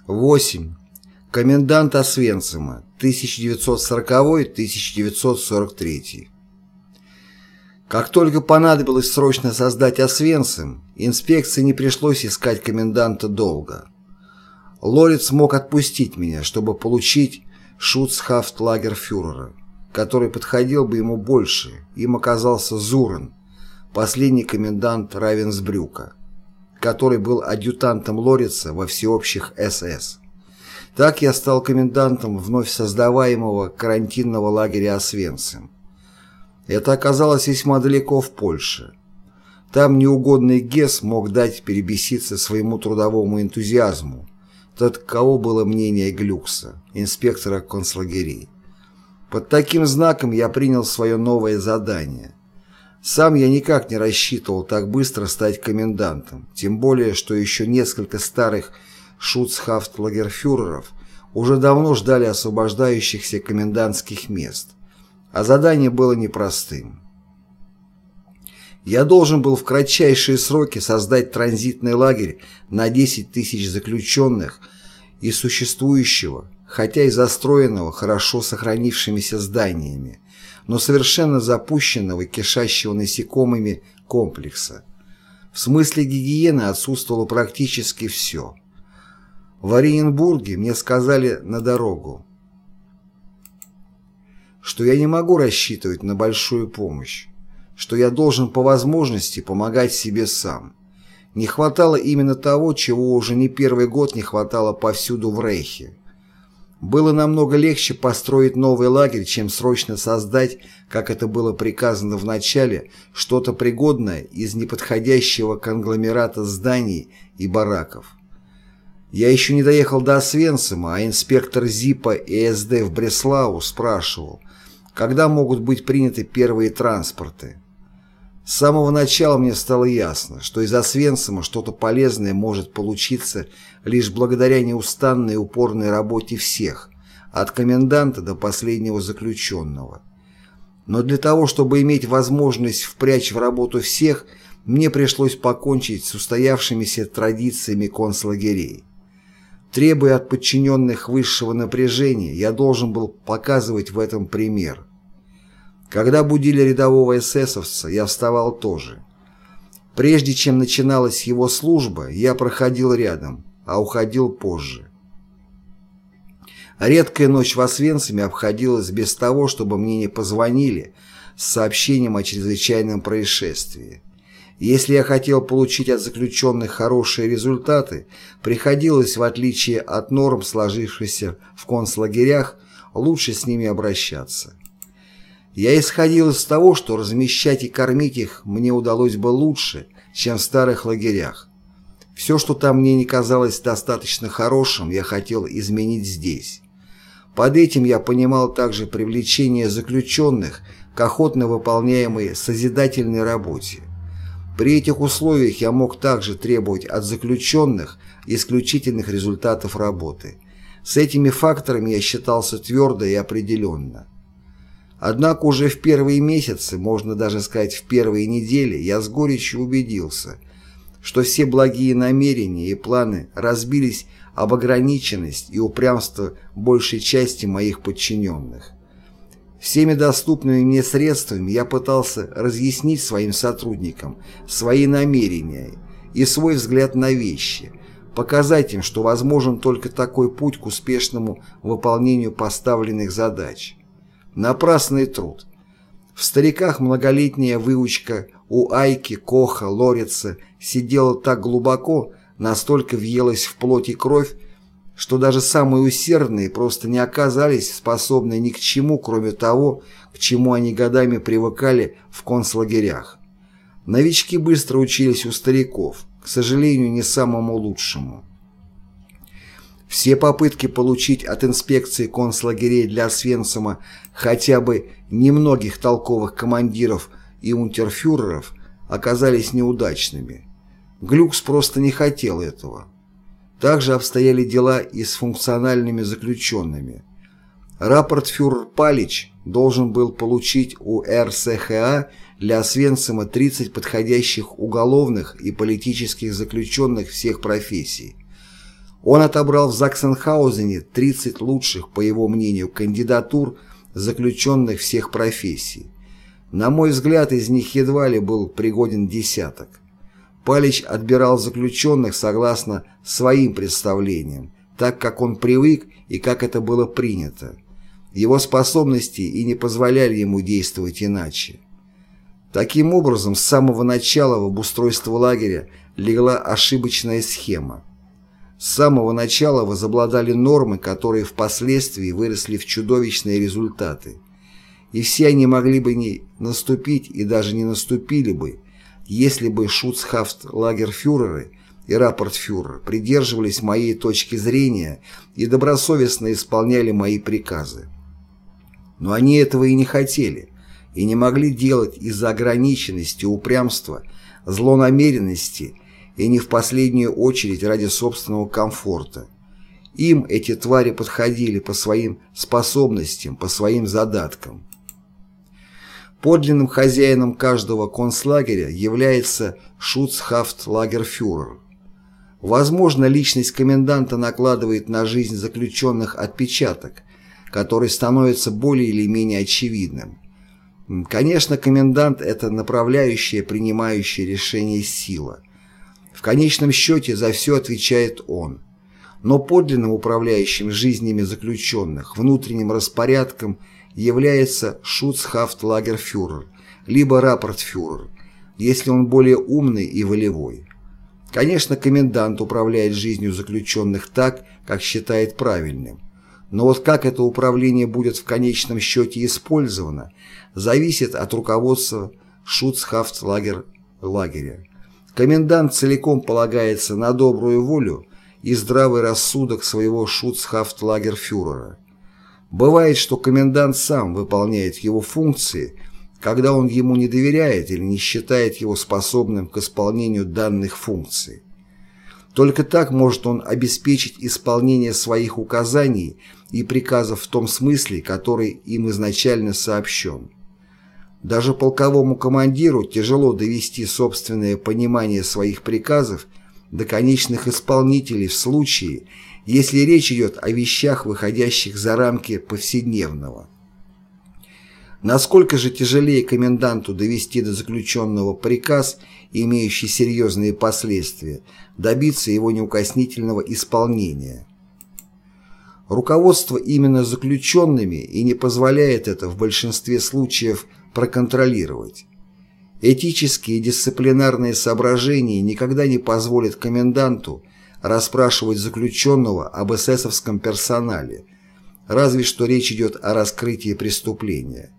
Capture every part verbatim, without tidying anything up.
восемь. Комендант Освенцима, тысяча девятьсот сороковой — тысяча девятьсот сорок третий. Как только понадобилось срочно создать Освенцим, инспекции не пришлось искать коменданта долго. Лориц мог отпустить меня, чтобы получить шуцхафтлагерфюрера, который подходил бы ему больше. Им оказался Зурен, последний комендант Равенсбрюка, который был адъютантом Лорица во всеобщих СС. Так я стал комендантом вновь создаваемого карантинного лагеря Освенцим. Это оказалось весьма далеко в Польше. Там неугодный Гесс мог дать перебеситься своему трудовому энтузиазму. Таково было мнение Глюкса, инспектора концлагерей. Под таким знаком я принял свое новое задание. Сам я никак не рассчитывал так быстро стать комендантом, тем более, что еще несколько старых шуцхафтлагерфюреров уже давно ждали освобождающихся комендантских мест, а задание было непростым. Я должен был в кратчайшие сроки создать транзитный лагерь на десять тысяч заключенных из существующего, хотя и застроенного хорошо сохранившимися зданиями, но совершенно запущенного и кишащего насекомыми комплекса. В смысле гигиены отсутствовало практически все. В Оренбурге мне сказали на дорогу, что я не могу рассчитывать на большую помощь, что я должен по возможности помогать себе сам. Не хватало именно того, чего уже не первый год не хватало повсюду в Рейхе. Было намного легче построить новый лагерь, чем срочно создать, как это было приказано в начале, что-то пригодное из неподходящего конгломерата зданий и бараков. Я еще не доехал до Освенцима, а инспектор ЗИПа и СД в Бреслау спрашивал, когда могут быть приняты первые транспорты. С самого начала мне стало ясно, что из Освенцима что-то полезное может получиться лишь благодаря неустанной и упорной работе всех, от коменданта до последнего заключенного. Но для того, чтобы иметь возможность впрячь в работу всех, мне пришлось покончить с устоявшимися традициями концлагерей. Требуя от подчиненных высшего напряжения, я должен был показывать в этом пример. Когда будили рядового эсэсовца, я вставал тоже. Прежде чем начиналась его служба, я проходил рядом, а уходил позже. Редкая ночь в Освенциме обходилась без того, чтобы мне не позвонили с сообщением о чрезвычайном происшествии. Если я хотел получить от заключенных хорошие результаты, приходилось, в отличие от норм, сложившихся в концлагерях, лучше с ними обращаться. Я исходил из того, что размещать и кормить их мне удалось бы лучше, чем в старых лагерях. Все, что там мне не казалось достаточно хорошим, я хотел изменить здесь. Под этим я понимал также привлечение заключенных к охотно выполняемой созидательной работе. При этих условиях я мог также требовать от заключенных исключительных результатов работы. С этими факторами я считался твердо и определенно. Однако уже в первые месяцы, можно даже сказать в первые недели, я с горечью убедился, что все благие намерения и планы разбились об ограниченность и упрямство большей части моих подчиненных. Всеми доступными мне средствами я пытался разъяснить своим сотрудникам свои намерения и свой взгляд на вещи, показать им, что возможен только такой путь к успешному выполнению поставленных задач. Напрасный труд. В стариках многолетняя выучка у Айки, Коха, Лорица сидела так глубоко, настолько въелась в плоть и кровь, что даже самые усердные просто не оказались способны ни к чему, кроме того, к чему они годами привыкали в концлагерях. Новички быстро учились у стариков, к сожалению, не самому лучшему. Все попытки получить от инспекции концлагерей для Освенцима хотя бы немногих толковых командиров и унтерфюреров оказались неудачными. Глюкс просто не хотел этого. Также обстояли дела и с функциональными заключенными. Рапортфюрер Палич должен был получить у эр эс ха а для Освенцима тридцать подходящих уголовных и политических заключенных всех профессий. Он отобрал в Заксенхаузене тридцать лучших, по его мнению, кандидатур заключенных всех профессий. На мой взгляд, из них едва ли был пригоден десяток. Палич отбирал заключенных согласно своим представлениям, так как он привык и как это было принято. Его способности и не позволяли ему действовать иначе. Таким образом, с самого начала в обустройство лагеря легла ошибочная схема. С самого начала возобладали нормы, которые впоследствии выросли в чудовищные результаты. И все они могли бы не наступить и даже не наступили бы, если бы шуцхафт-лагерфюреры и рапортфюрер придерживались моей точки зрения и добросовестно исполняли мои приказы. Но они этого и не хотели, и не могли делать из-за ограниченности, упрямства, злонамеренности и не в последнюю очередь ради собственного комфорта. Им эти твари подходили по своим способностям, по своим задаткам. Подлинным хозяином каждого концлагеря является шуцхафт-лагерфюрер. Возможно, личность коменданта накладывает на жизнь заключенных отпечаток, который становится более или менее очевидным. Конечно, комендант – это направляющая, принимающая решение сила. В конечном счете за все отвечает он. Но подлинным управляющим жизнями заключенных, внутренним распорядком является шуцхафт-лагерфюрер, либо рапортфюрер, если он более умный и волевой. Конечно, комендант управляет жизнью заключенных так, как считает правильным. Но вот как это управление будет в конечном счете использовано, зависит от руководства шуцхафт-лагеря. Комендант целиком полагается на добрую волю и здравый рассудок своего шуцхафт-лагерфюрера. Бывает, что комендант сам выполняет его функции, когда он ему не доверяет или не считает его способным к исполнению данных функций. Только так может он обеспечить исполнение своих указаний и приказов в том смысле, который им изначально сообщен. Даже полковому командиру тяжело довести собственное понимание своих приказов до конечных исполнителей в случае, если речь идет о вещах, выходящих за рамки повседневного. Насколько же тяжелее коменданту довести до заключенного приказ, имеющий серьезные последствия, добиться его неукоснительного исполнения. Руководство именно заключенными и не позволяет это в большинстве случаев проконтролировать. Этические и дисциплинарные соображения никогда не позволят коменданту расспрашивать заключенного об эсэсовском персонале, разве что речь идет о раскрытии преступления.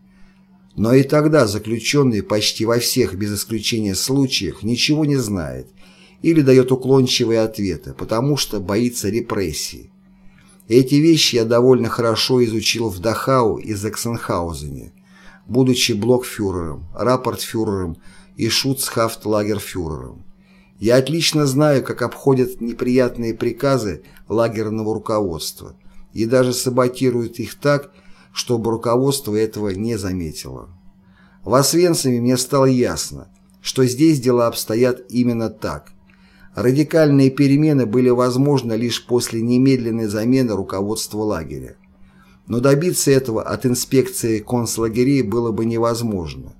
Но и тогда заключенный почти во всех без исключения случаях ничего не знает или дает уклончивые ответы, потому что боится репрессий. Эти вещи я довольно хорошо изучил в Дахау и Заксенхаузене, будучи блокфюрером, рапортфюрером и шуцхафт-лагерфюрером. Я отлично знаю, как обходят неприятные приказы лагерного руководства и даже саботируют их так, чтобы руководство этого не заметило. В Освенциме мне стало ясно, что здесь дела обстоят именно так. Радикальные перемены были возможны лишь после немедленной замены руководства лагеря. Но добиться этого от инспекции концлагерей было бы невозможно.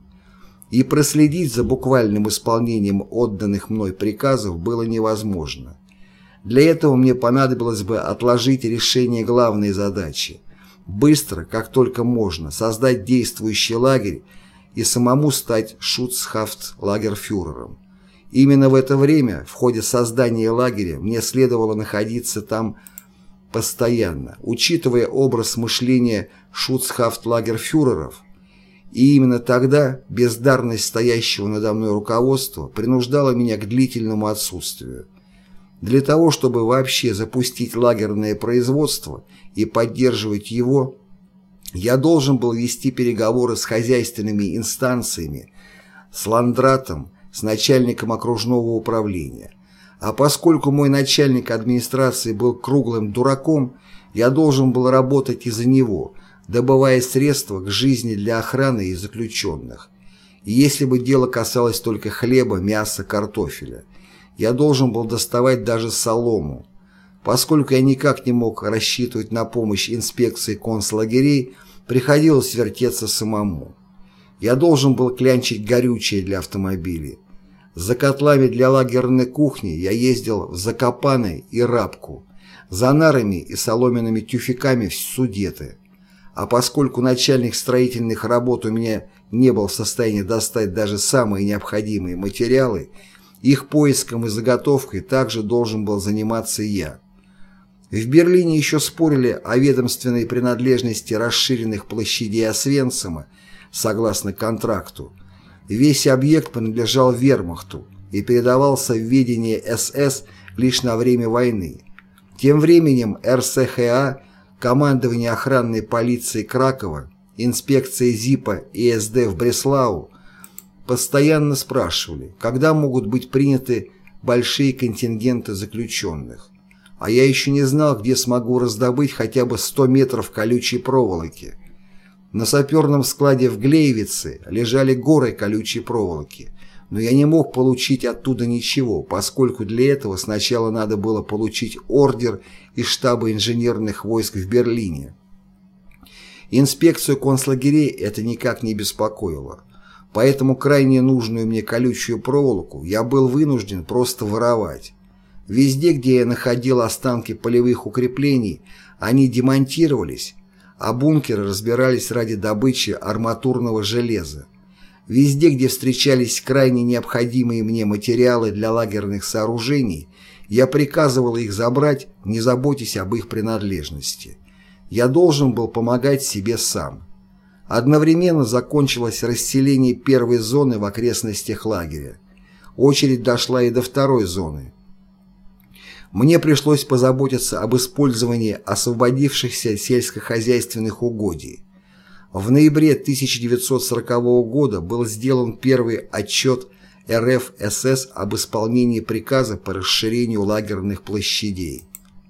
И проследить за буквальным исполнением отданных мной приказов было невозможно. Для этого мне понадобилось бы отложить решение главной задачи – быстро, как только можно, создать действующий лагерь и самому стать шуцхафт-лагерфюрером. Именно в это время, в ходе создания лагеря, мне следовало находиться там постоянно, учитывая образ мышления шуцхафт-лагерфюреров, и именно тогда бездарность стоящего надо мной руководства принуждала меня к длительному отсутствию. Для того, чтобы вообще запустить лагерное производство и поддерживать его, я должен был вести переговоры с хозяйственными инстанциями, с ландратом, с начальником окружного управления. А поскольку мой начальник администрации был круглым дураком, я должен был работать из-за него, добывая средства к жизни для охраны и заключенных. И если бы дело касалось только хлеба, мяса, картофеля, я должен был доставать даже солому. Поскольку я никак не мог рассчитывать на помощь инспекции концлагерей, приходилось вертеться самому. Я должен был клянчить горючее для автомобилей. За котлами для лагерной кухни я ездил в Закопане и Рабку, за нарами и соломенными тюфяками в Судеты. А поскольку начальник строительных работ у меня не был в состоянии достать даже самые необходимые материалы, их поиском и заготовкой также должен был заниматься я. В Берлине еще спорили о ведомственной принадлежности расширенных площадей Освенцима согласно контракту. Весь объект принадлежал вермахту и передавался в ведение эс эс лишь на время войны. Тем временем эр эс ха а, командование охранной полиции Кракова, инспекция ЗИПа и эс дэ в Бреслау постоянно спрашивали, когда могут быть приняты большие контингенты заключенных. А я еще не знал, где смогу раздобыть хотя бы сто метров колючей проволоки. На саперном складе в Глеевице лежали горы колючей проволоки, но я не мог получить оттуда ничего, поскольку для этого сначала надо было получить ордер из штаба инженерных войск в Берлине. Инспекцию концлагерей это никак не беспокоило, поэтому крайне нужную мне колючую проволоку я был вынужден просто воровать. Везде, где я находил останки полевых укреплений, они демонтировались, а бункеры разбирались ради добычи арматурного железа. Везде, где встречались крайне необходимые мне материалы для лагерных сооружений, я приказывал их забрать, не заботясь об их принадлежности. Я должен был помогать себе сам. Одновременно закончилось расселение первой зоны в окрестностях лагеря. Очередь дошла и до второй зоны. Мне пришлось позаботиться об использовании освободившихся сельскохозяйственных угодий. В ноябре тысяча девятьсот сорокового года был сделан первый отчет эр эф эс эс об исполнении приказа по расширению лагерных площадей.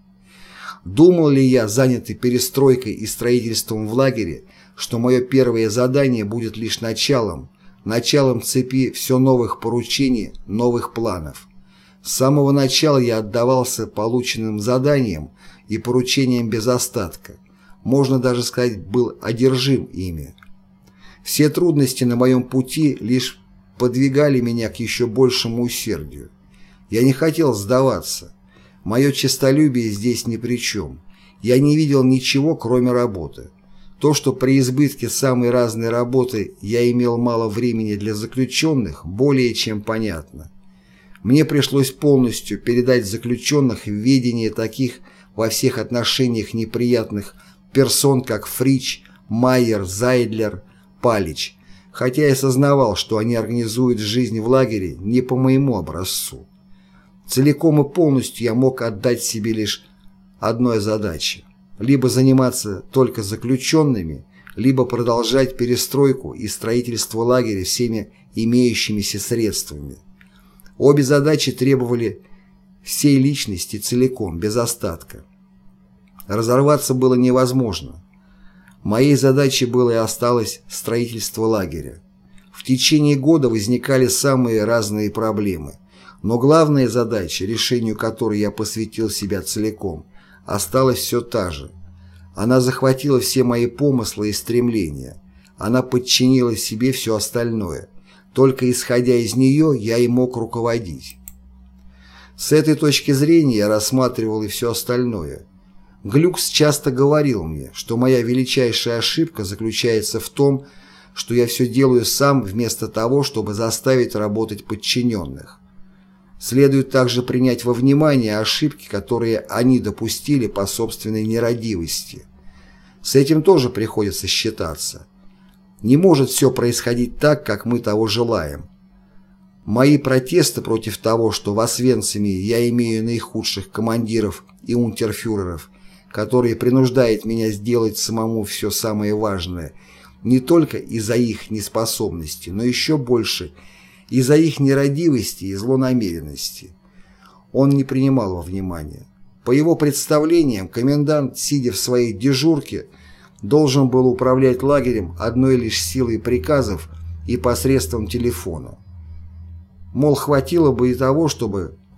Думал ли я, занятый перестройкой и строительством в лагере, что мое первое задание будет лишь началом, началом цепи все новых поручений, новых планов? С самого начала я отдавался полученным заданиям и поручениям без остатка. Можно даже сказать, был одержим ими. Все трудности на моем пути лишь подвигали меня к еще большему усердию. Я не хотел сдаваться. Мое честолюбие здесь ни при чем. Я не видел ничего, кроме работы. То, что при избытке самой разной работы я имел мало времени для заключенных, более чем понятно. Мне пришлось полностью передать заключенных в ведение таких во всех отношениях неприятных персон, как Фрич, Майер, Зайдлер, Палич, хотя я сознавал, что они организуют жизнь в лагере не по моему образцу. Целиком и полностью я мог отдать себе лишь одной задаче – либо заниматься только заключенными, либо продолжать перестройку и строительство лагеря всеми имеющимися средствами. Обе задачи требовали всей личности целиком, без остатка. Разорваться было невозможно. Моей задачей было и осталось строительство лагеря. В течение года возникали самые разные проблемы, но главная задача, решению которой я посвятил себя целиком, осталась все та же. Она захватила все мои помыслы и стремления. Она подчинила себе все остальное. Только исходя из нее я и мог руководить. С этой точки зрения я рассматривал и все остальное. Глюкс часто говорил мне, что моя величайшая ошибка заключается в том, что я все делаю сам вместо того, чтобы заставить работать подчиненных. Следует также принять во внимание ошибки, которые они допустили по собственной нерадивости. С этим тоже приходится считаться. Не может все происходить так, как мы того желаем. Мои протесты против того, что в Освенциме я имею наихудших командиров и унтерфюреров, которые принуждают меня сделать самому все самое важное, не только из-за их неспособности, но еще больше из-за их нерадивости и злонамеренности. Он не принимал во внимание. По его представлениям, комендант, сидя в своей дежурке, должен был управлять лагерем одной лишь силой приказов и посредством телефона. Мол, хватило бы и того, чтобы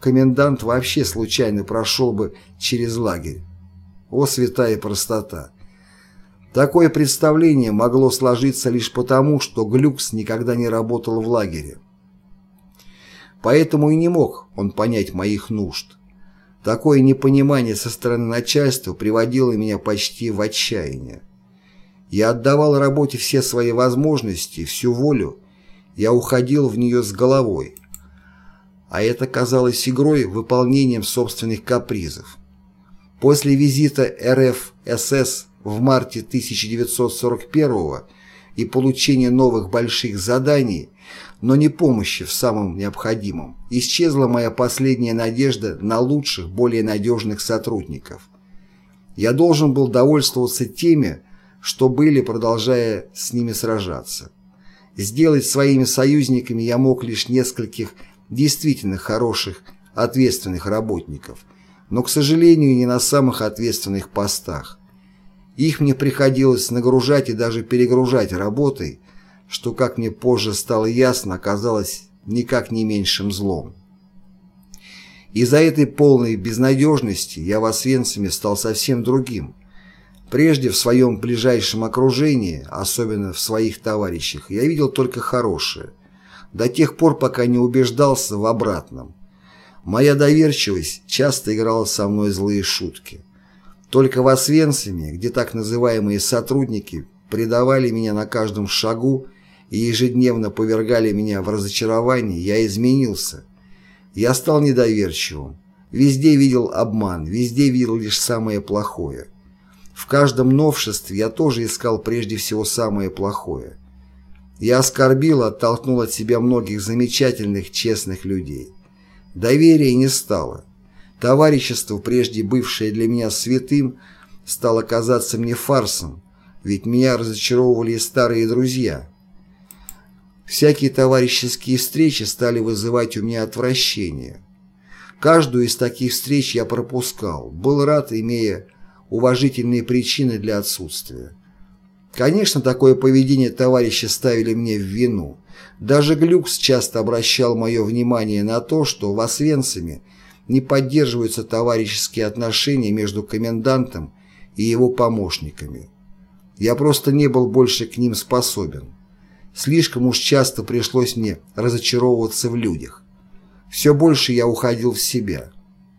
комендант вообще случайно прошел бы через лагерь. О, святая простота! Такое представление могло сложиться лишь потому, что Глюкс никогда не работал в лагере. Поэтому и не мог он понять моих нужд. Такое непонимание со стороны начальства приводило меня почти в отчаяние. Я отдавал работе все свои возможности, всю волю, я уходил в нее с головой. А это казалось игрой, выполнением собственных капризов. После визита эр эф эс эс в марте тысяча девятьсот сорок первого и получения новых больших заданий, но не помощи в самом необходимом, исчезла моя последняя надежда на лучших, более надежных сотрудников. Я должен был довольствоваться теми, что были, продолжая с ними сражаться. Сделать своими союзниками я мог лишь нескольких действительно хороших, ответственных работников, но, к сожалению, не на самых ответственных постах. Их мне приходилось нагружать и даже перегружать работой, что, как мне позже стало ясно, оказалось никак не меньшим злом. Из-за этой полной безнадежности я в Освенциме стал совсем другим. Прежде в своем ближайшем окружении, особенно в своих товарищах, я видел только хорошее, до тех пор, пока не убеждался в обратном. Моя доверчивость часто играла со мной злые шутки. Только в Освенциме, где так называемые сотрудники предавали меня на каждом шагу и ежедневно повергали меня в разочарование, я изменился. Я стал недоверчивым. Везде видел обман, везде видел лишь самое плохое. В каждом новшестве я тоже искал прежде всего самое плохое. Я оскорбил, оттолкнул от себя многих замечательных, честных людей. Доверия не стало. Товарищество, прежде бывшее для меня святым, стало казаться мне фарсом, ведь меня разочаровывали и старые друзья. Всякие товарищеские встречи стали вызывать у меня отвращение. Каждую из таких встреч я пропускал, был рад, имея уважительные причины для отсутствия. Конечно, такое поведение товарищи ставили мне в вину. Даже Глюкс часто обращал мое внимание на то, что в Освенциме не поддерживаются товарищеские отношения между комендантом и его помощниками. Я просто не был больше к ним способен. Слишком уж часто пришлось мне разочаровываться в людях. Все больше я уходил в себя.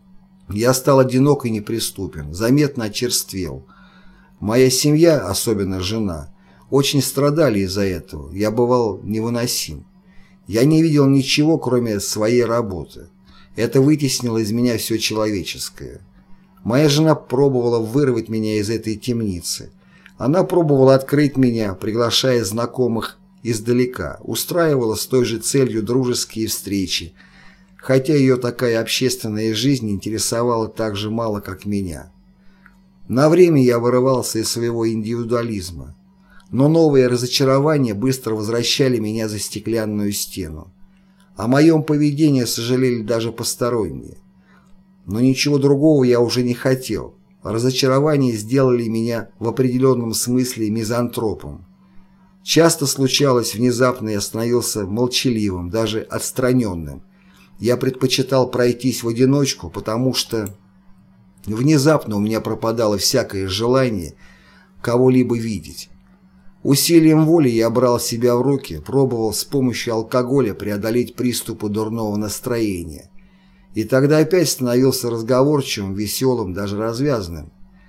Я стал одинок и неприступен, заметно очерствел. Моя семья, особенно жена, очень страдали из-за этого, я бывал невыносим. Я не видел ничего, кроме своей работы. Это вытеснило из меня все человеческое. Моя жена пробовала вырвать меня из этой темницы. Она пробовала открыть меня, приглашая знакомых издалека, устраивала с той же целью дружеские встречи, хотя ее такая общественная жизнь интересовала так же мало, как меня. На время я вырывался из своего индивидуализма, но новые разочарования быстро возвращали меня за стеклянную стену. О моем поведении сожалели даже посторонние. Но ничего другого я уже не хотел. Разочарования сделали меня в определенном смысле мизантропом. Часто случалось, внезапно я становился молчаливым, даже отстраненным. Я предпочитал пройтись в одиночку, потому что внезапно у меня пропадало всякое желание кого-либо видеть. Усилием воли я брал себя в руки, пробовал с помощью алкоголя преодолеть приступы дурного настроения. И тогда опять становился разговорчивым, веселым, даже развязным.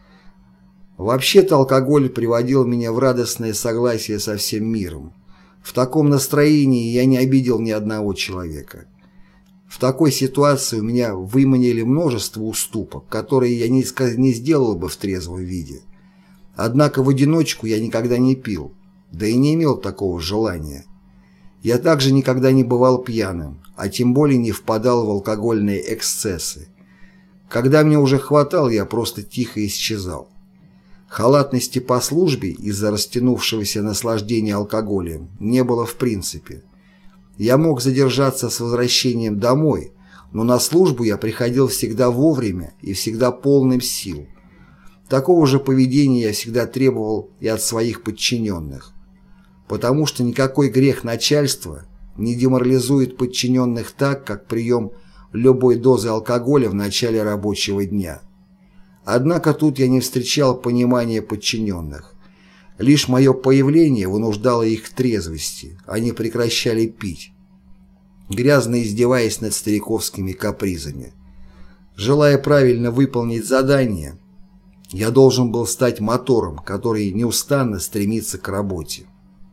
Вообще-то алкоголь приводил меня в радостное согласие со всем миром. В таком настроении я не обидел ни одного человека. В такой ситуации у меня выманили множество уступок, которые я не, не сделал бы в трезвом виде. Однако в одиночку я никогда не пил, да и не имел такого желания. Я также никогда не бывал пьяным, а тем более не впадал в алкогольные эксцессы. Когда мне уже хватало, я просто тихо исчезал. Халатности по службе из-за растянувшегося наслаждения алкоголем не было в принципе. Я мог задержаться с возвращением домой, но на службу я приходил всегда вовремя и всегда полным сил. Такого же поведения я всегда требовал и от своих подчиненных, потому что никакой грех начальства не деморализует подчиненных так, как прием любой дозы алкоголя в начале рабочего дня. Однако тут я не встречал понимания подчиненных. Лишь мое появление вынуждало их к трезвости, они прекращали пить, грязно издеваясь над стариковскими капризами. Желая правильно выполнить задание, я должен был стать мотором, который неустанно стремится к работе,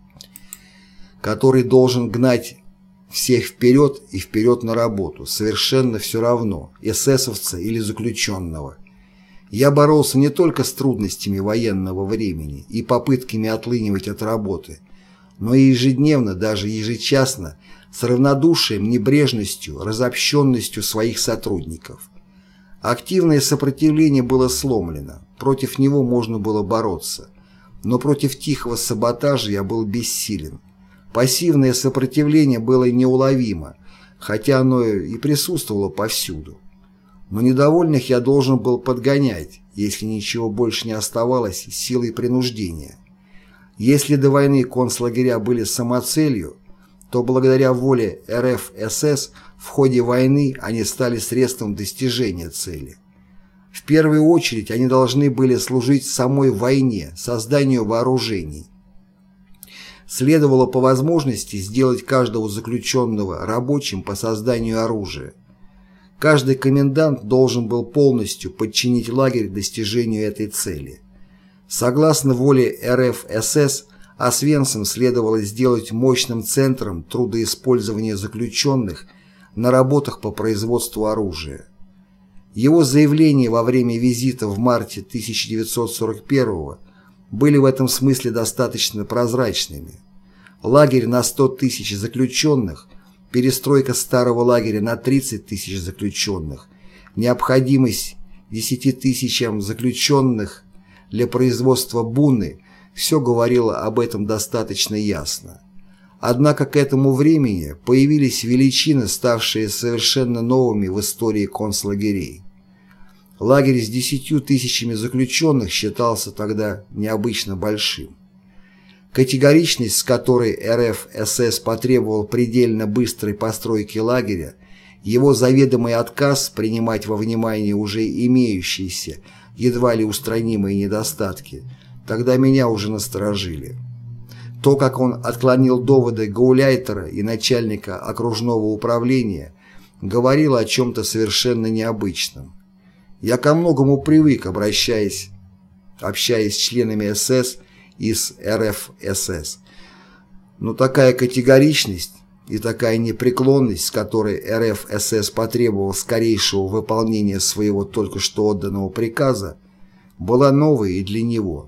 который должен гнать всех вперед и вперед на работу, совершенно все равно, эсэсовца или заключенного. Я боролся не только с трудностями военного времени и попытками отлынивать от работы, но и ежедневно, даже ежечасно, с равнодушием, небрежностью, разобщенностью своих сотрудников. Активное сопротивление было сломлено, против него можно было бороться, но против тихого саботажа я был бессилен. Пассивное сопротивление было неуловимо, хотя оно и присутствовало повсюду. Но недовольных я должен был подгонять, если ничего больше не оставалось, силой принуждения. Если до войны концлагеря были самоцелью, то благодаря воле эр эф эс эс в ходе войны они стали средством достижения цели. В первую очередь они должны были служить самой войне, созданию вооружений. Следовало по возможности сделать каждого заключенного рабочим по созданию оружия. Каждый комендант должен был полностью подчинить лагерь достижению этой цели. Согласно воле эр эф эс эс, Освенцим следовало сделать мощным центром трудоиспользования заключенных на работах по производству оружия. Его заявления во время визита в марте тысяча девятьсот сорок первого были в этом смысле достаточно прозрачными. Лагерь на сто тысяч заключенных, перестройка старого лагеря на тридцать тысяч заключенных, необходимость десяти тысячам заключенных для производства буны – все говорило об этом достаточно ясно. Однако к этому времени появились величины, ставшие совершенно новыми в истории концлагерей. Лагерь с десятью тысячами заключенных считался тогда необычно большим. Категоричность, с которой эр эф эс эс потребовал предельно быстрой постройки лагеря, его заведомый отказ принимать во внимание уже имеющиеся, едва ли устранимые недостатки, тогда меня уже насторожили. То, как он отклонил доводы гауляйтера и начальника окружного управления, говорило о чем-то совершенно необычном. Я ко многому привык, обращаясь, общаясь с членами эс эс из эр эф эс эс. Но такая категоричность и такая непреклонность, с которой эр эф эс эс потребовал скорейшего выполнения своего только что отданного приказа, была новой и для него.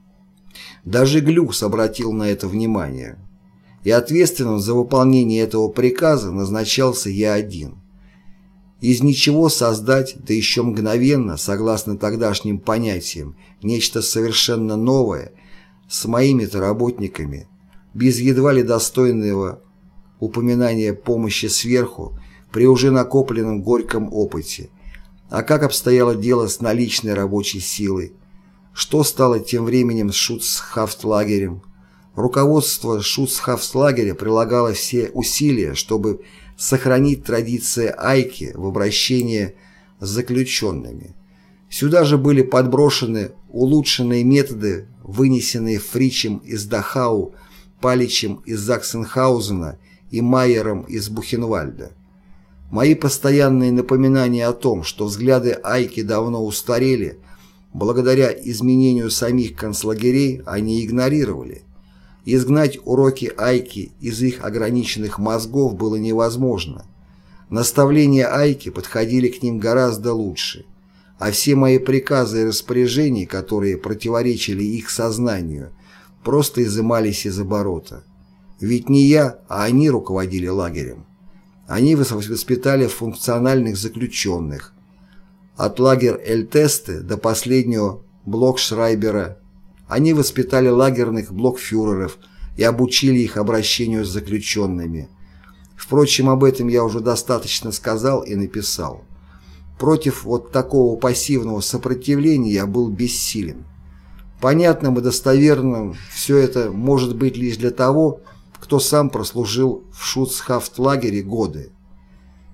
Даже Глюкс обратил на это внимание. И ответственным за выполнение этого приказа назначался я один. Из ничего создать, да еще мгновенно, согласно тогдашним понятиям, нечто совершенно новое, с моими-то работниками, без едва ли достойного упоминания помощи сверху, при уже накопленном горьком опыте. А как обстояло дело с наличной рабочей силой? Что стало тем временем с Шуцхафтлагерем? Руководство Шуцхафтлагеря прилагало все усилия, чтобы сохранить традиции Айки в обращении с заключенными. Сюда же были подброшены улучшенные методы, вынесенные Фричем из Дахау, Паличем из Заксенхаузена и Майером из Бухенвальда. Мои постоянные напоминания о том, что взгляды Айки давно устарели, благодаря изменению самих концлагерей они игнорировали. Изгнать уроки Айки из их ограниченных мозгов было невозможно. Наставления Айки подходили к ним гораздо лучше, а все мои приказы и распоряжения, которые противоречили их сознанию, просто изымались из оборота. Ведь не я, а они руководили лагерем. Они воспитали функциональных заключенных, от лагеря Эльтесте до последнего Блокшрайбера. Они воспитали лагерных блокфюреров и обучили их обращению с заключенными. Впрочем, об этом я уже достаточно сказал и написал. Против вот такого пассивного сопротивления я был бессилен. Понятным и достоверным все это может быть лишь для того, кто сам прослужил в Шуцхафтлагере годы.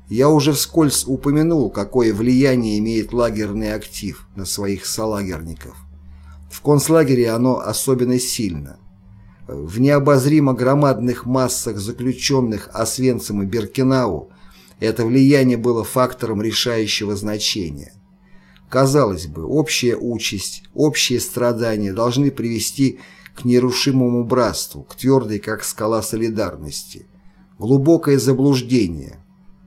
Я уже вскользь упомянул, какое влияние имеет лагерный актив на своих солагерников. В концлагере оно особенно сильно. В необозримо громадных массах заключенных Освенцим и Биркенау это влияние было фактором решающего значения. Казалось бы, общая участь, общие страдания должны привести к нерушимому братству, к твердой, как скала, солидарности. Глубокое заблуждение.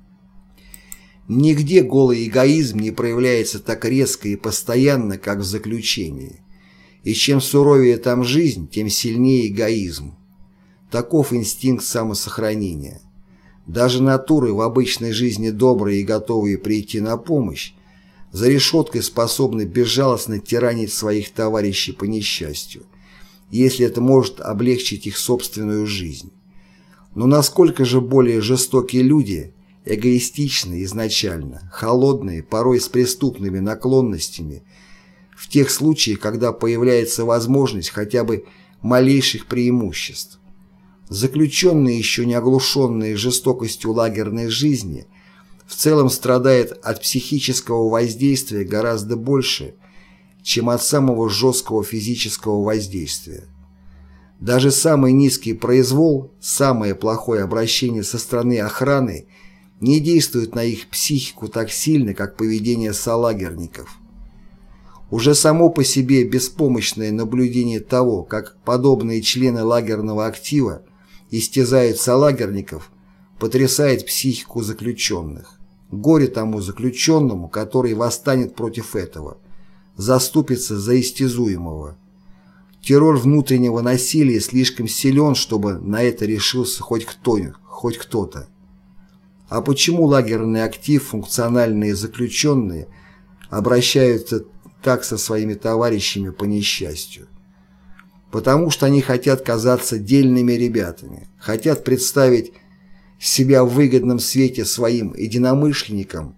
Нигде голый эгоизм не проявляется так резко и постоянно, как в заключении. И чем суровее там жизнь, тем сильнее эгоизм. Таков инстинкт самосохранения. Даже натуры в обычной жизни добрые и готовые прийти на помощь, за решеткой способны безжалостно тиранить своих товарищей по несчастью, если это может облегчить их собственную жизнь. Но насколько же более жестокие люди, эгоистичные изначально, холодные, порой с преступными наклонностями, в тех случаях, когда появляется возможность хотя бы малейших преимуществ. Заключенные, еще не оглушенные жестокостью лагерной жизни, в целом страдают от психического воздействия гораздо больше, чем от самого жесткого физического воздействия. Даже самый низкий произвол, самое плохое обращение со стороны охраны не действует на их психику так сильно, как поведение солагерников. Уже само по себе беспомощное наблюдение того, как подобные члены лагерного актива истязают солагерников, потрясает психику заключенных. Горе тому заключенному, который восстанет против этого, заступится за истязуемого. Террор внутреннего насилия слишком силен, чтобы на это решился хоть кто-нибудь, хоть кто-то. А почему лагерный актив, функциональные заключенные, обращаются так со своими товарищами по несчастью? Потому что они хотят казаться дельными ребятами, хотят представить себя в выгодном свете своим единомышленникам,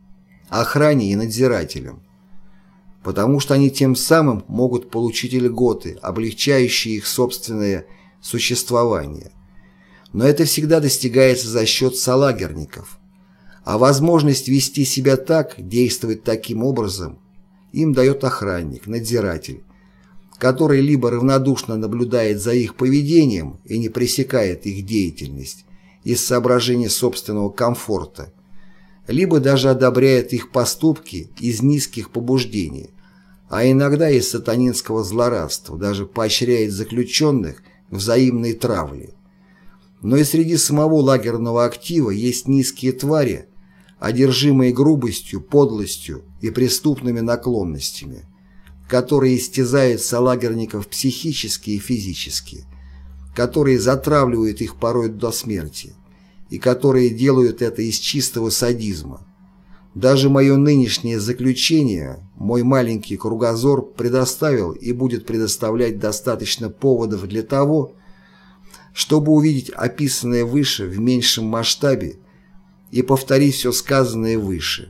охране и надзирателям. Потому что они тем самым могут получить льготы, облегчающие их собственное существование. Но это всегда достигается за счет солагерников. А возможность вести себя так, действовать таким образом, им дает охранник, надзиратель, который либо равнодушно наблюдает за их поведением и не пресекает их деятельность из соображения собственного комфорта, либо даже одобряет их поступки из низких побуждений, а иногда из сатанинского злорадства даже поощряет заключенных к взаимной травле. Но и среди самого лагерного актива есть низкие твари, одержимые грубостью, подлостью и преступными наклонностями, которые истязают солагерников психически и физически, которые затравливают их порой до смерти, и которые делают это из чистого садизма. Даже мое нынешнее заключение, мой маленький кругозор предоставил и будет предоставлять достаточно поводов для того, чтобы увидеть описанное выше в меньшем масштабе и повторить все сказанное выше.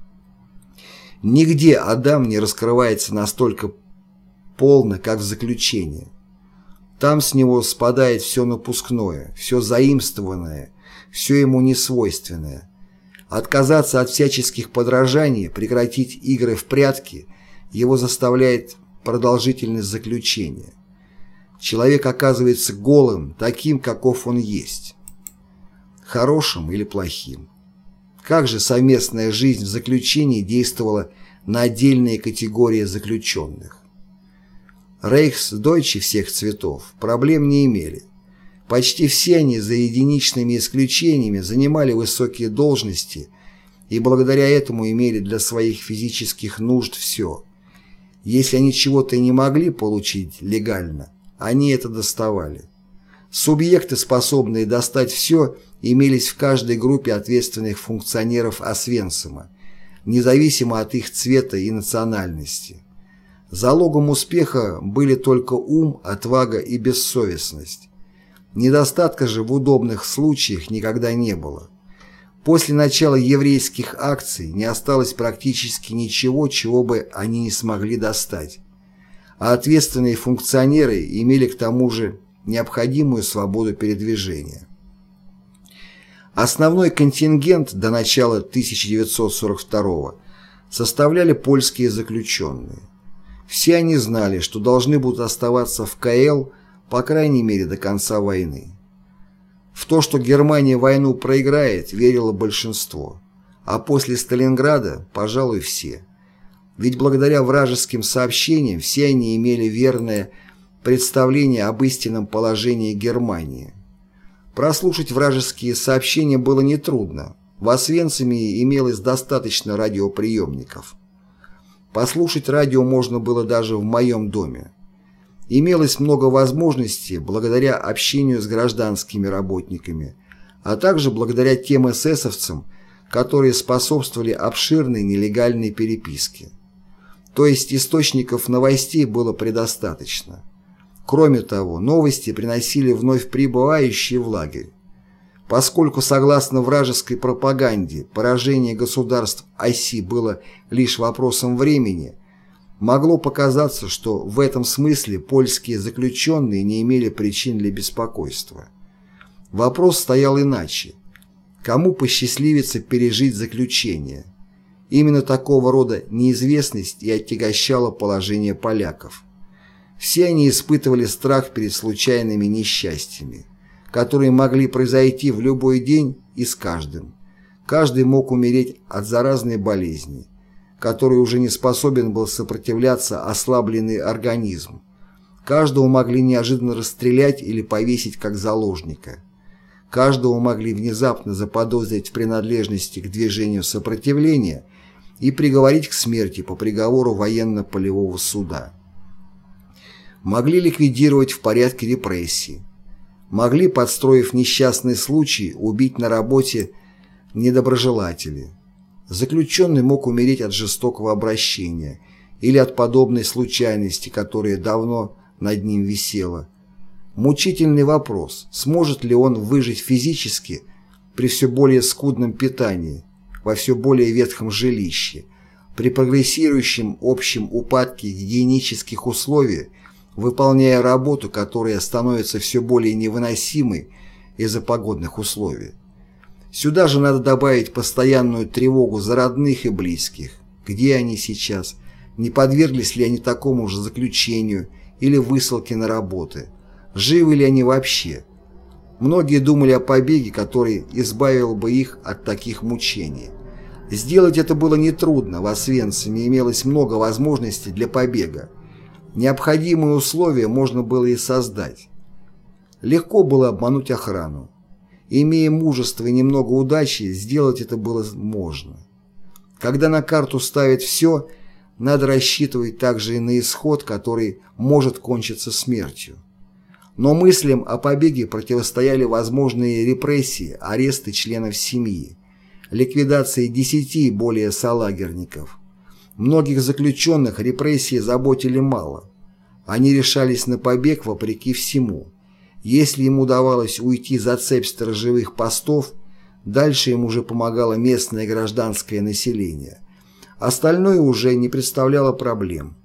Нигде Адам не раскрывается настолько полно, как в заключении. Там с него спадает все напускное, все заимствованное, все ему несвойственное. Отказаться от всяческих подражаний, прекратить игры в прятки его заставляет продолжительность заключения. Человек оказывается голым, таким, каков он есть. Хорошим или плохим. Как же совместная жизнь в заключении действовала на отдельные категории заключенных? Рейхсдойчи всех цветов проблем не имели. Почти все они, за единичными исключениями, занимали высокие должности и благодаря этому имели для своих физических нужд все. Если они чего-то не могли получить легально, они это доставали. Субъекты, способные достать все, имелись в каждой группе ответственных функционеров Освенцима, независимо от их цвета и национальности. Залогом успеха были только ум, отвага и бессовестность. Недостатка же в удобных случаях никогда не было. После начала еврейских акций не осталось практически ничего, чего бы они не смогли достать. А ответственные функционеры имели к тому же необходимую свободу передвижения. Основной контингент до начала тысяча девятьсот сорок второго составляли польские заключенные. Все они знали, что должны будут оставаться в ка эл по крайней мере до конца войны. В то, что Германия войну проиграет, верило большинство, а после Сталинграда, пожалуй, все. Ведь благодаря вражеским сообщениям все они имели верное представление об истинном положении Германии. Прослушать вражеские сообщения было нетрудно. В Освенциме имелось достаточно радиоприемников. Послушать радио можно было даже в моем доме. Имелось много возможностей благодаря общению с гражданскими работниками, а также благодаря тем эсэсовцам, которые способствовали обширной нелегальной переписке. То есть источников новостей было предостаточно. Кроме того, новости приносили вновь прибывающие в лагерь. Поскольку, согласно вражеской пропаганде, поражение государств оси было лишь вопросом времени, могло показаться, что в этом смысле польские заключенные не имели причин для беспокойства. Вопрос стоял иначе. Кому посчастливится пережить заключение? Именно такого рода неизвестность и отягощала положение поляков. Все они испытывали страх перед случайными несчастьями, которые могли произойти в любой день и с каждым. Каждый мог умереть от заразной болезни, которой уже не способен был сопротивляться ослабленный организм. Каждого могли неожиданно расстрелять или повесить как заложника. Каждого могли внезапно заподозрить в принадлежности к движению сопротивления и приговорить к смерти по приговору военно-полевого суда. Могли ликвидировать в порядке репрессий. Могли, подстроив несчастный случай, убить на работе недоброжелателей. Заключенный мог умереть от жестокого обращения или от подобной случайности, которая давно над ним висела. Мучительный вопрос, сможет ли он выжить физически при все более скудном питании, во все более ветхом жилище, при прогрессирующем общем упадке гигиенических условий, выполняя работу, которая становится все более невыносимой из-за погодных условий. Сюда же надо добавить постоянную тревогу за родных и близких. Где они сейчас? Не подверглись ли они такому же заключению или высылке на работы? Живы ли они вообще? Многие думали о побеге, который избавил бы их от таких мучений. Сделать это было нетрудно, в Освенциме имелось много возможностей для побега. Необходимые условия можно было и создать. Легко было обмануть охрану. Имея мужество и немного удачи, сделать это было можно. Когда на карту ставят все, надо рассчитывать также и на исход, который может кончиться смертью. Но мыслям о побеге противостояли возможные репрессии, аресты членов семьи, ликвидация десяти и более солагерников. Многих заключенных репрессии заботили мало. Они решались на побег вопреки всему. Если им удавалось уйти за цепь сторожевых постов, дальше им уже помогало местное гражданское население. Остальное уже не представляло проблем.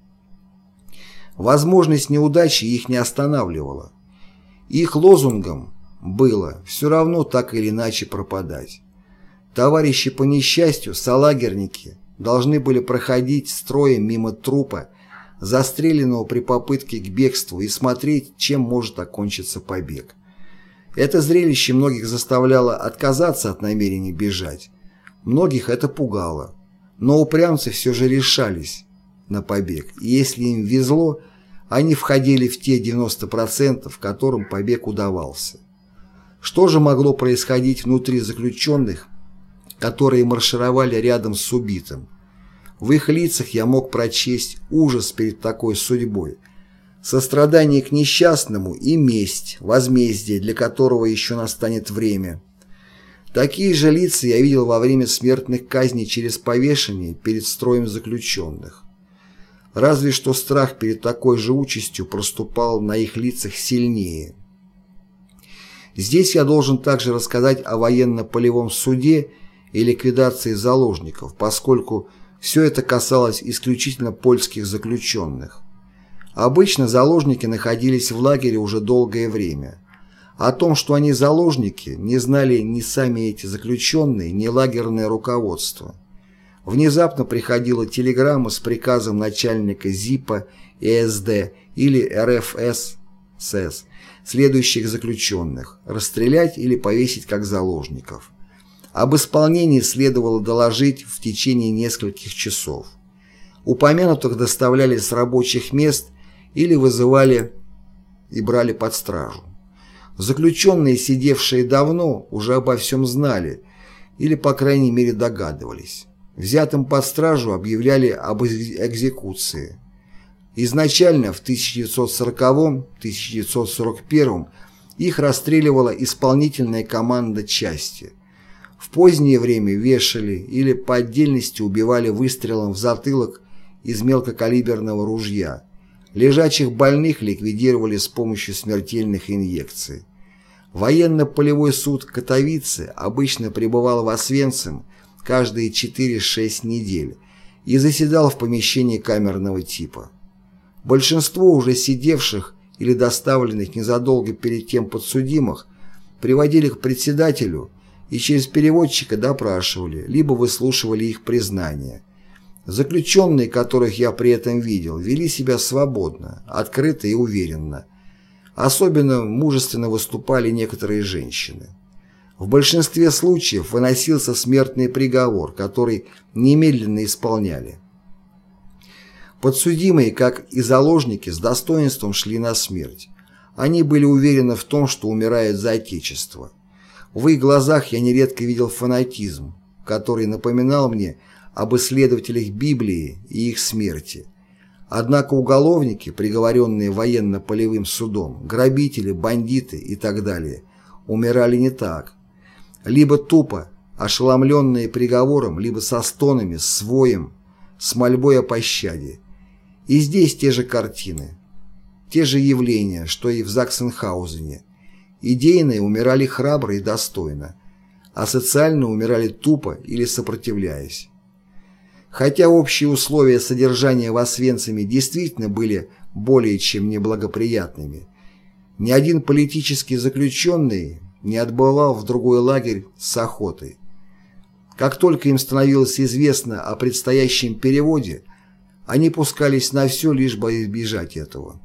Возможность неудачи их не останавливала. Их лозунгом было все равно так или иначе пропадать. Товарищи по несчастью, солагерники, должны были проходить строем мимо трупа, застреленного при попытке к бегству, и смотреть, чем может окончиться побег. Это зрелище многих заставляло отказаться от намерения бежать. Многих это пугало. Но упрямцы все же решались на побег, и если им везло, они входили в те девяносто процентов, которым побег удавался. Что же могло происходить внутри заключенных, которые маршировали рядом с убитым? В их лицах я мог прочесть ужас перед такой судьбой, сострадание к несчастному и месть, возмездие, для которого еще настанет время. Такие же лица я видел во время смертных казней через повешение перед строем заключенных. Разве что страх перед такой же участью проступал на их лицах сильнее. Здесь я должен также рассказать о военно-полевом суде и ликвидации заложников, поскольку все это касалось исключительно польских заключенных. Обычно заложники находились в лагере уже долгое время. О том, что они заложники, не знали ни сами эти заключенные, ни лагерное руководство. Внезапно приходила телеграмма с приказом начальника ЗИПа ЭСД или РФСС, следующих заключенных, расстрелять или повесить как заложников. Об исполнении следовало доложить в течение нескольких часов. Упомянутых доставляли с рабочих мест или вызывали и брали под стражу. Заключенные, сидевшие давно, уже обо всем знали или, по крайней мере, догадывались. Взятым под стражу объявляли об экзекуции. Изначально в тысяча девятьсот сороковом — тысяча девятьсот сорок первом их расстреливала исполнительная команда части. В позднее время вешали или по отдельности убивали выстрелом в затылок из мелкокалиберного ружья. Лежачих больных ликвидировали с помощью смертельных инъекций. Военно-полевой суд Катовице обычно пребывал в Освенцим каждые четыре-шесть недель и заседал в помещении камерного типа. Большинство уже сидевших или доставленных незадолго перед тем подсудимых приводили к председателю и через переводчика допрашивали, либо выслушивали их признания. Заключенные, которых я при этом видел, вели себя свободно, открыто и уверенно. Особенно мужественно выступали некоторые женщины. В большинстве случаев выносился смертный приговор, который немедленно исполняли. Подсудимые, как и заложники, с достоинством шли на смерть. Они были уверены в том, что умирают за Отечество. В их глазах я нередко видел фанатизм, который напоминал мне об исследователях Библии и их смерти. Однако уголовники, приговоренные военно-полевым судом, грабители, бандиты и так далее, умирали не так. Либо тупо, ошеломленные приговором, либо со стонами, с воем, с мольбой о пощаде. И здесь те же картины, те же явления, что и в Заксенхаузене. Идейные умирали храбро и достойно, а социально умирали тупо или сопротивляясь. Хотя общие условия содержания в Освенциме действительно были более чем неблагоприятными, ни один политический заключенный не отбывал в другой лагерь с охотой. Как только им становилось известно о предстоящем переводе, они пускались на все, лишь бы избежать этого.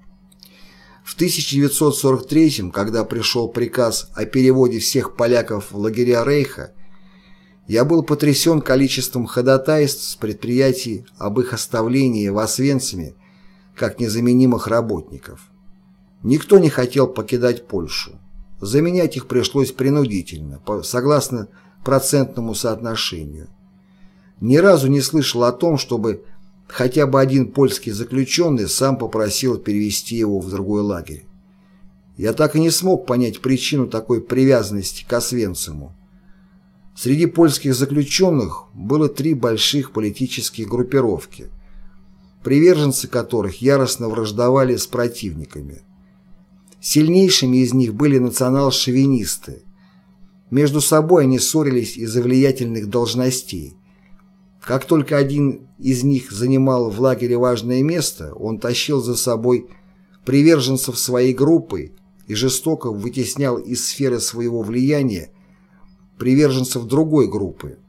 В тысяча девятьсот сорок третьем, когда пришел приказ о переводе всех поляков в лагеря Рейха, я был потрясен количеством ходатайств с предприятий об их оставлении в Освенциме как незаменимых работников. Никто не хотел покидать Польшу. Заменять их пришлось принудительно, согласно процентному соотношению. Ни разу не слышал о том, чтобы хотя бы один польский заключенный сам попросил перевести его в другой лагерь. Я так и не смог понять причину такой привязанности к Освенциму. Среди польских заключенных было три больших политические группировки, приверженцы которых яростно враждовали с противниками. Сильнейшими из них были национал-шовинисты. Между собой они ссорились из-за влиятельных должностей. Как только один из них занимал в лагере важное место, он тащил за собой приверженцев своей группы и жестоко вытеснял из сферы своего влияния приверженцев другой группы.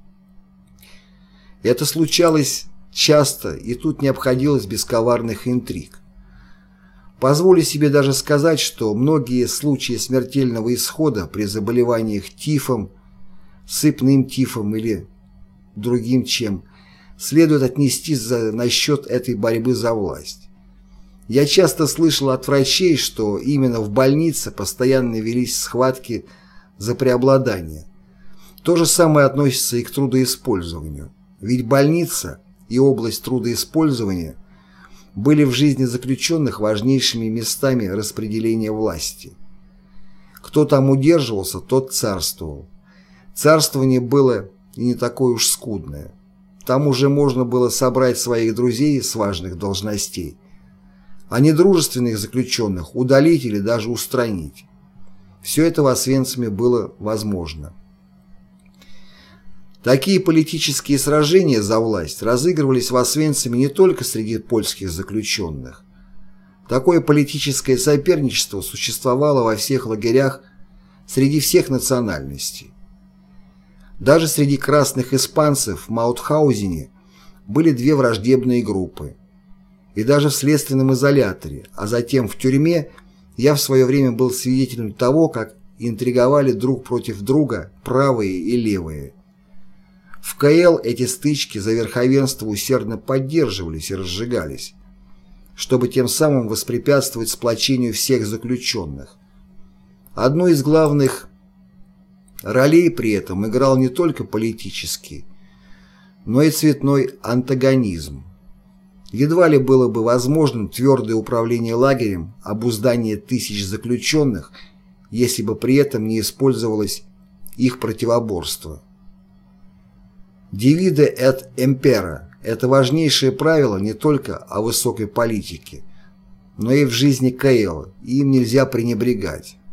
Это случалось часто, и тут не обходилось без коварных интриг. Позволю себе даже сказать, что многие случаи смертельного исхода при заболеваниях тифом, сыпным тифом или другим чем, следует отнести за, насчет этой борьбы за власть. Я часто слышал от врачей, что именно в больнице постоянно велись схватки за преобладание. То же самое относится и к трудоиспользованию. Ведь больница и область трудоиспользования были в жизни заключенных важнейшими местами распределения власти. Кто там удерживался, тот царствовал. Царствование было и не такое уж скудное. Там уже можно было собрать своих друзей с важных должностей, а недружественных заключенных удалить или даже устранить. Все это в Освенциме было возможно. Такие политические сражения за власть разыгрывались в Освенциме не только среди польских заключенных. Такое политическое соперничество существовало во всех лагерях среди всех национальностей. Даже среди красных испанцев в Маутхаузене были две враждебные группы. И даже в следственном изоляторе, а затем в тюрьме, я в свое время был свидетелем того, как интриговали друг против друга правые и левые. В КЛ эти стычки за верховенство усердно поддерживались и разжигались, чтобы тем самым воспрепятствовать сплочению всех заключенных. Одну из главных ролей при этом играл не только политический, но и цветной антагонизм. Едва ли было бы возможным твердое управление лагерем, обуздание тысяч заключенных, если бы при этом не использовалось их противоборство. Divide et impera – это важнейшее правило не только о высокой политике, но и в жизни КЛ, и им нельзя пренебрегать.